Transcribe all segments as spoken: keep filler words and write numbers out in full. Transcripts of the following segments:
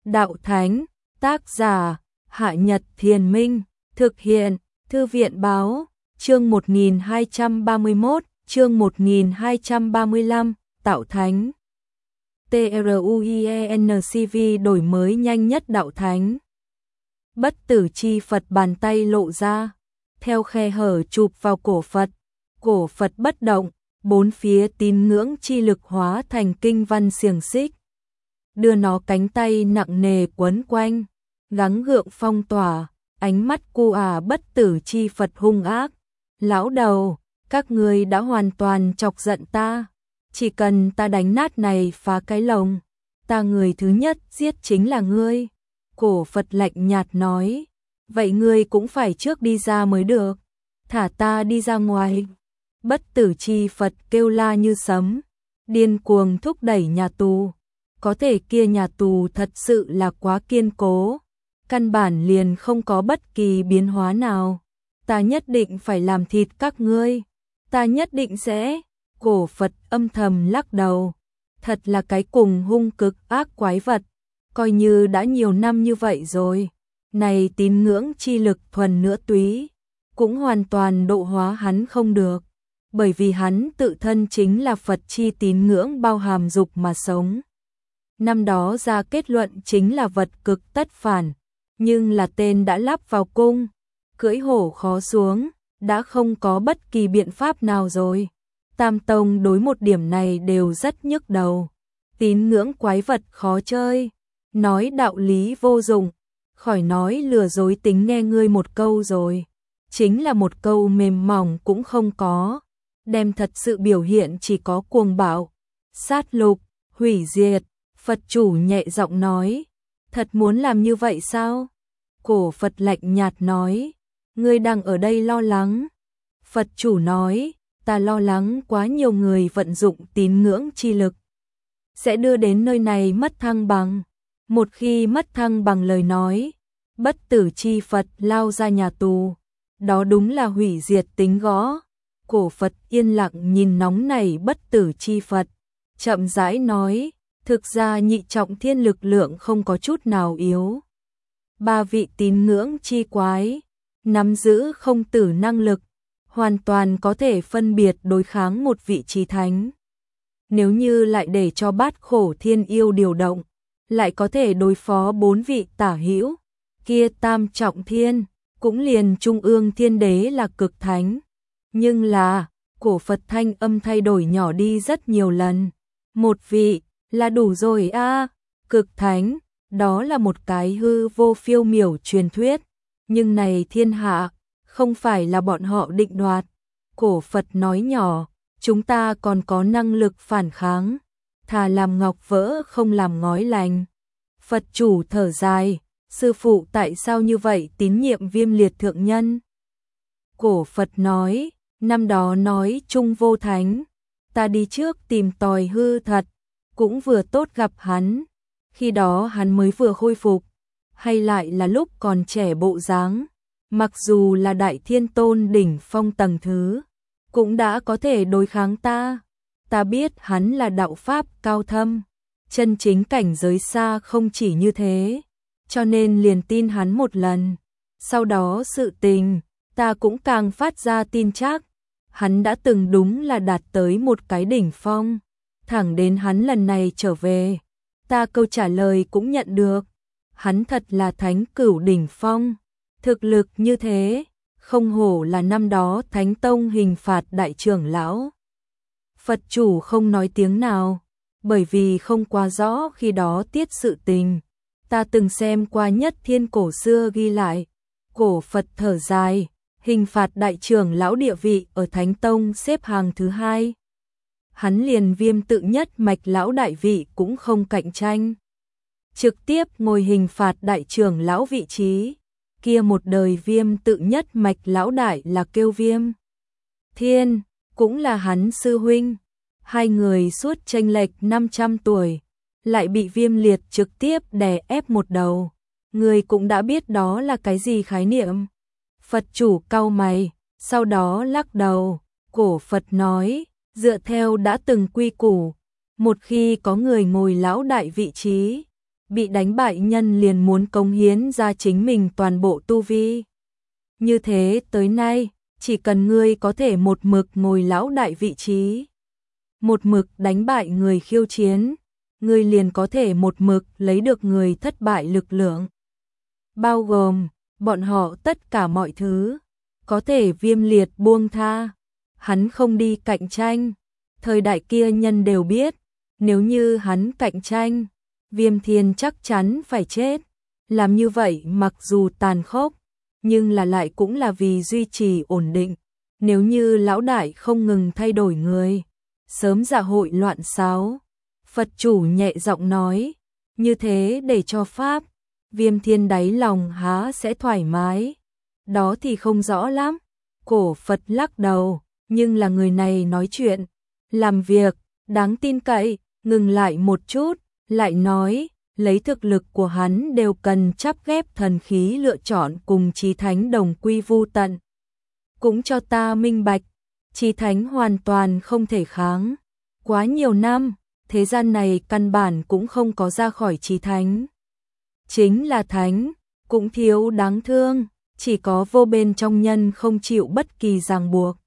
Đạo Thánh, tác giả, Hạ Nhật Thiền Minh, thực hiện, Thư viện Báo, chương một nghìn hai trăm ba mươi mốt, chương một nghìn hai trăm ba mươi lăm, Đạo Thánh. TRUIENCV đổi mới nhanh nhất Đạo Thánh. Bất tử chi Phật bàn tay lộ ra, theo khe hở chụp vào cổ Phật, cổ Phật bất động, bốn phía tín ngưỡng chi lực hóa thành kinh văn xiềng xích. Đưa nó cánh tay nặng nề quấn quanh, gắng gượng phong tỏa, ánh mắt cu ả bất tử chi Phật hung ác. Lão đầu, các ngươi đã hoàn toàn chọc giận ta, chỉ cần ta đánh nát này phá cái lồng, ta người thứ nhất giết chính là ngươi. Cổ Phật lạnh nhạt nói, vậy ngươi cũng phải trước đi ra mới được, thả ta đi ra ngoài. Bất tử chi Phật kêu la như sấm, điên cuồng thúc đẩy nhà tù. Có thể kia nhà tù thật sự là quá kiên cố, căn bản liền không có bất kỳ biến hóa nào. Ta nhất định phải làm thịt các ngươi, ta nhất định sẽ. Cổ Phật âm thầm lắc đầu, thật là cái cùng hung cực ác quái vật, coi như đã nhiều năm như vậy rồi, này tín ngưỡng chi lực thuần nữa túy, cũng hoàn toàn độ hóa hắn không được, bởi vì hắn tự thân chính là Phật chi tín ngưỡng bao hàm dục mà sống. Năm đó ra kết luận chính là vật cực tất phản, nhưng là tên đã lắp vào cung, cưỡi hổ khó xuống, đã không có bất kỳ biện pháp nào rồi. Tam Tông đối một điểm này đều rất nhức đầu, tín ngưỡng quái vật khó chơi, nói đạo lý vô dụng, khỏi nói lừa dối tính nghe ngươi một câu rồi, chính là một câu mềm mỏng cũng không có, đem thật sự biểu hiện chỉ có cuồng bạo, sát lục, hủy diệt. Phật chủ nhẹ giọng nói, thật muốn làm như vậy sao? Cổ Phật lạnh nhạt nói, ngươi đang ở đây lo lắng. Phật chủ nói, ta lo lắng quá nhiều người vận dụng tín ngưỡng chi lực, sẽ đưa đến nơi này mất thăng bằng. Một khi mất thăng bằng lời nói, bất tử chi Phật lao ra nhà tù, đó đúng là hủy diệt tính gõ. Cổ Phật yên lặng nhìn nóng nảy bất tử chi Phật, chậm rãi nói, thực ra nhị trọng thiên lực lượng không có chút nào yếu. Ba vị tín ngưỡng chi quái, nắm giữ không tử năng lực, hoàn toàn có thể phân biệt đối kháng một vị chí thánh. Nếu như lại để cho bát khổ thiên yêu điều động, lại có thể đối phó bốn vị tả hữu, kia tam trọng thiên, cũng liền trung ương thiên đế là cực thánh. Nhưng là, cổ Phật thanh âm thay đổi nhỏ đi rất nhiều lần. Một vị, là đủ rồi a, à, cực thánh, đó là một cái hư vô phiêu miểu truyền thuyết, nhưng này thiên hạ, không phải là bọn họ định đoạt. Cổ Phật nói nhỏ, chúng ta còn có năng lực phản kháng, thà làm ngọc vỡ không làm ngói lành. Phật chủ thở dài, sư phụ tại sao như vậy tín nhiệm Viêm Liệt thượng nhân? Cổ Phật nói, năm đó nói chung vô thánh, ta đi trước tìm tòi hư thật, cũng vừa tốt gặp hắn, khi đó hắn mới vừa khôi phục, hay lại là lúc còn trẻ bộ dáng, mặc dù là đại thiên tôn đỉnh phong tầng thứ, cũng đã có thể đối kháng ta. Ta biết hắn là đạo pháp cao thâm, chân chính cảnh giới xa không chỉ như thế, cho nên liền tin hắn một lần. Sau đó sự tình, ta cũng càng phát ra tin chắc, hắn đã từng đúng là đạt tới một cái đỉnh phong. Thẳng đến hắn lần này trở về, ta câu trả lời cũng nhận được, hắn thật là thánh cửu đỉnh phong, thực lực như thế, không hổ là năm đó Thánh Tông hình phạt đại trưởng lão. Phật chủ không nói tiếng nào, bởi vì không quá rõ khi đó tiết sự tình, ta từng xem qua nhất thiên cổ xưa ghi lại. Cổ Phật thở dài, hình phạt đại trưởng lão địa vị ở Thánh Tông xếp hàng thứ hai. Hắn liền Viêm tự nhất mạch lão đại vị cũng không cạnh tranh, trực tiếp ngồi hình phạt đại trưởng lão vị trí. Kia một đời Viêm tự nhất mạch lão đại là kêu Viêm Thiên, cũng là hắn sư huynh. Hai người suốt chênh lệch năm trăm tuổi, lại bị Viêm Liệt trực tiếp đè ép một đầu. Người cũng đã biết đó là cái gì khái niệm. Phật chủ cau mày, sau đó lắc đầu. Cổ Phật nói, dựa theo đã từng quy củ, một khi có người ngồi lão đại vị trí, bị đánh bại nhân liền muốn cống hiến ra chính mình toàn bộ tu vi. Như thế tới nay, chỉ cần ngươi có thể một mực ngồi lão đại vị trí, một mực đánh bại người khiêu chiến, ngươi liền có thể một mực lấy được người thất bại lực lượng. Bao gồm, bọn họ tất cả mọi thứ, có thể Viêm Liệt buông tha, hắn không đi cạnh tranh. Thời đại kia nhân đều biết, nếu như hắn cạnh tranh, Viêm Thiên chắc chắn phải chết. Làm như vậy mặc dù tàn khốc, nhưng là lại cũng là vì duy trì ổn định. Nếu như lão đại không ngừng thay đổi người, sớm dạ hội loạn xáo. Phật chủ nhẹ giọng nói, như thế để cho Pháp, Viêm Thiên đáy lòng há sẽ thoải mái. Đó thì không rõ lắm. Cổ Phật lắc đầu, nhưng là người này nói chuyện, làm việc, đáng tin cậy. Ngừng lại một chút, lại nói, lấy thực lực của hắn đều cần chắp ghép thần khí lựa chọn cùng Chí Thánh đồng quy vu tận. Cũng cho ta minh bạch, Chí Thánh hoàn toàn không thể kháng. Quá nhiều năm, thế gian này căn bản cũng không có ra khỏi Chí Thánh. Chính là Thánh, cũng thiếu đáng thương, chỉ có vô bên trong nhân không chịu bất kỳ ràng buộc.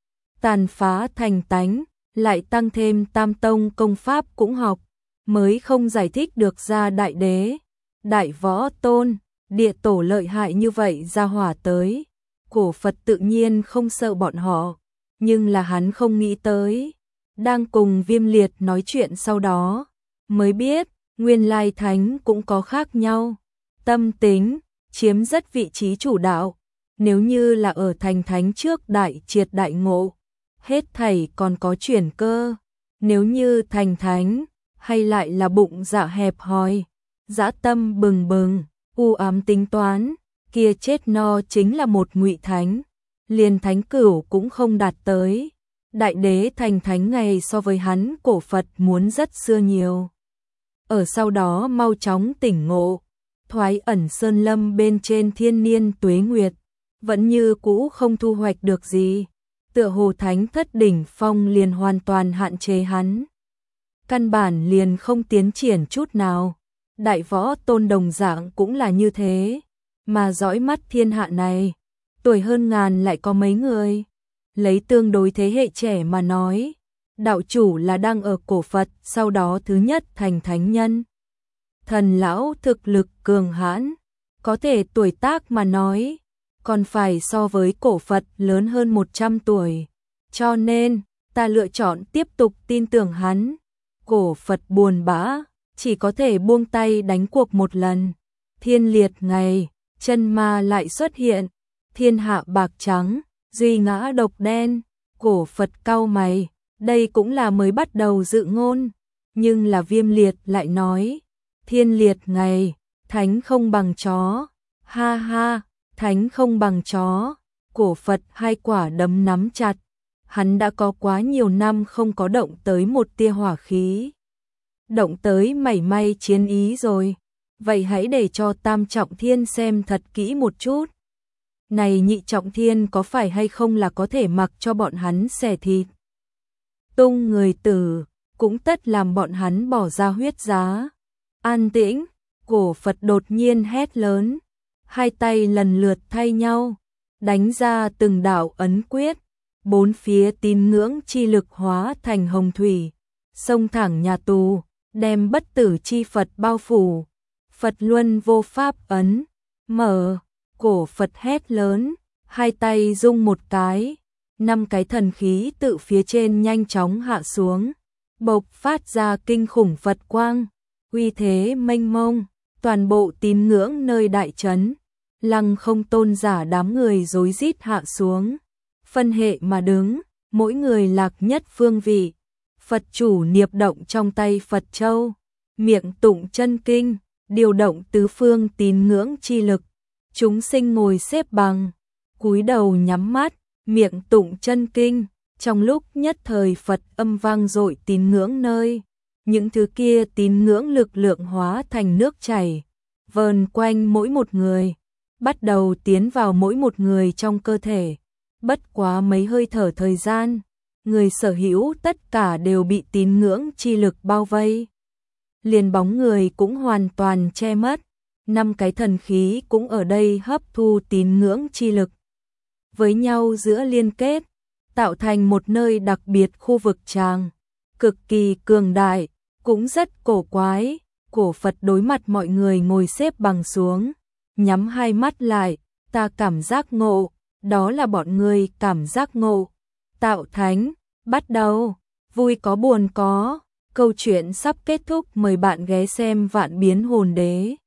Tàn phá thành tánh, lại tăng thêm tam tông công pháp cũng học, mới không giải thích được ra đại đế, đại võ tôn, địa tổ lợi hại như vậy ra hỏa tới. Cổ Phật tự nhiên không sợ bọn họ, nhưng là hắn không nghĩ tới. Đang cùng Viêm Liệt nói chuyện sau đó, mới biết, nguyên lai thánh cũng có khác nhau. Tâm tính, chiếm rất vị trí chủ đạo, nếu như là ở thành thánh trước đại triệt đại ngộ, hết thảy còn có chuyển cơ. Nếu như thành thánh, hay lại là bụng dạ hẹp hòi, dã tâm bừng bừng, u ám tính toán, kia chết no chính là một ngụy thánh, liền thánh cửu cũng không đạt tới. Đại đế thành thánh ngày so với hắn Cổ Phật muốn rất xưa nhiều. Ở sau đó mau chóng tỉnh ngộ, thoái ẩn sơn lâm bên trên thiên niên tuế nguyệt, vẫn như cũ không thu hoạch được gì. Tựa hồ thánh thất đỉnh phong liền hoàn toàn hạn chế hắn. Căn bản liền không tiến triển chút nào. Đại võ tôn đồng dạng cũng là như thế. Mà dõi mắt thiên hạ này, tuổi hơn ngàn lại có mấy người. Lấy tương đối thế hệ trẻ mà nói, đạo chủ là đang ở Cổ Phật, sau đó thứ nhất thành thánh nhân. Thần lão thực lực cường hãn, có thể tuổi tác mà nói, còn phải so với Cổ Phật lớn hơn một trăm tuổi. Cho nên, ta lựa chọn tiếp tục tin tưởng hắn. Cổ Phật buồn bã, chỉ có thể buông tay đánh cuộc một lần. Thiên liệt ngày, chân ma lại xuất hiện, thiên hạ bạc trắng, duy ngã độc đen. Cổ Phật cau mày, đây cũng là mới bắt đầu dự ngôn, nhưng là Viêm Liệt lại nói, thiên liệt ngày, thánh không bằng chó. Ha ha, thánh không bằng chó. Cổ Phật hai quả đấm nắm chặt, hắn đã có quá nhiều năm không có động tới một tia hỏa khí, động tới mảy may chiến ý rồi. Vậy hãy để cho Tam Trọng Thiên xem thật kỹ một chút. Này Nhị Trọng Thiên có phải hay không là có thể mặc cho bọn hắn xẻ thịt tung người tử, cũng tất làm bọn hắn bỏ ra huyết giá. An tĩnh, Cổ Phật đột nhiên hét lớn, hai tay lần lượt thay nhau, đánh ra từng đạo ấn quyết, bốn phía tín ngưỡng chi lực hóa thành hồng thủy, xông thẳng nhà tù, đem bất tử chi Phật bao phủ. Phật Luân vô pháp ấn, mở, Cổ Phật hét lớn, hai tay rung một cái, năm cái thần khí tự phía trên nhanh chóng hạ xuống, bộc phát ra kinh khủng Phật quang, uy thế mênh mông, toàn bộ tín ngưỡng nơi đại trấn, Lăng Không tôn giả đám người rối rít hạ xuống, phân hệ mà đứng, mỗi người lạc nhất phương vị. Phật chủ niệm động trong tay Phật châu, miệng tụng chân kinh, điều động tứ phương tín ngưỡng chi lực. Chúng sinh ngồi xếp bằng, cúi đầu nhắm mắt, miệng tụng chân kinh, trong lúc nhất thời Phật âm vang dội tín ngưỡng nơi. Những thứ kia tín ngưỡng lực lượng hóa thành nước chảy, vờn quanh mỗi một người, bắt đầu tiến vào mỗi một người trong cơ thể. Bất quá mấy hơi thở thời gian, người sở hữu tất cả đều bị tín ngưỡng chi lực bao vây. liền bóng người cũng hoàn toàn che mất. Năm cái thần khí cũng ở đây hấp thu tín ngưỡng chi lực với nhau giữa liên kết, tạo thành một nơi đặc biệt khu vực tràng, cực kỳ cường đại, cũng rất cổ quái. Cổ Phật đối mặt mọi người ngồi xếp bằng xuống, nhắm hai mắt lại, ta cảm giác ngộ, đó là bọn người cảm giác ngộ. Tạo thánh, bắt đầu, vui có buồn có, câu chuyện sắp kết thúc, mời bạn ghé xem Vạn Biến Hồn Đế.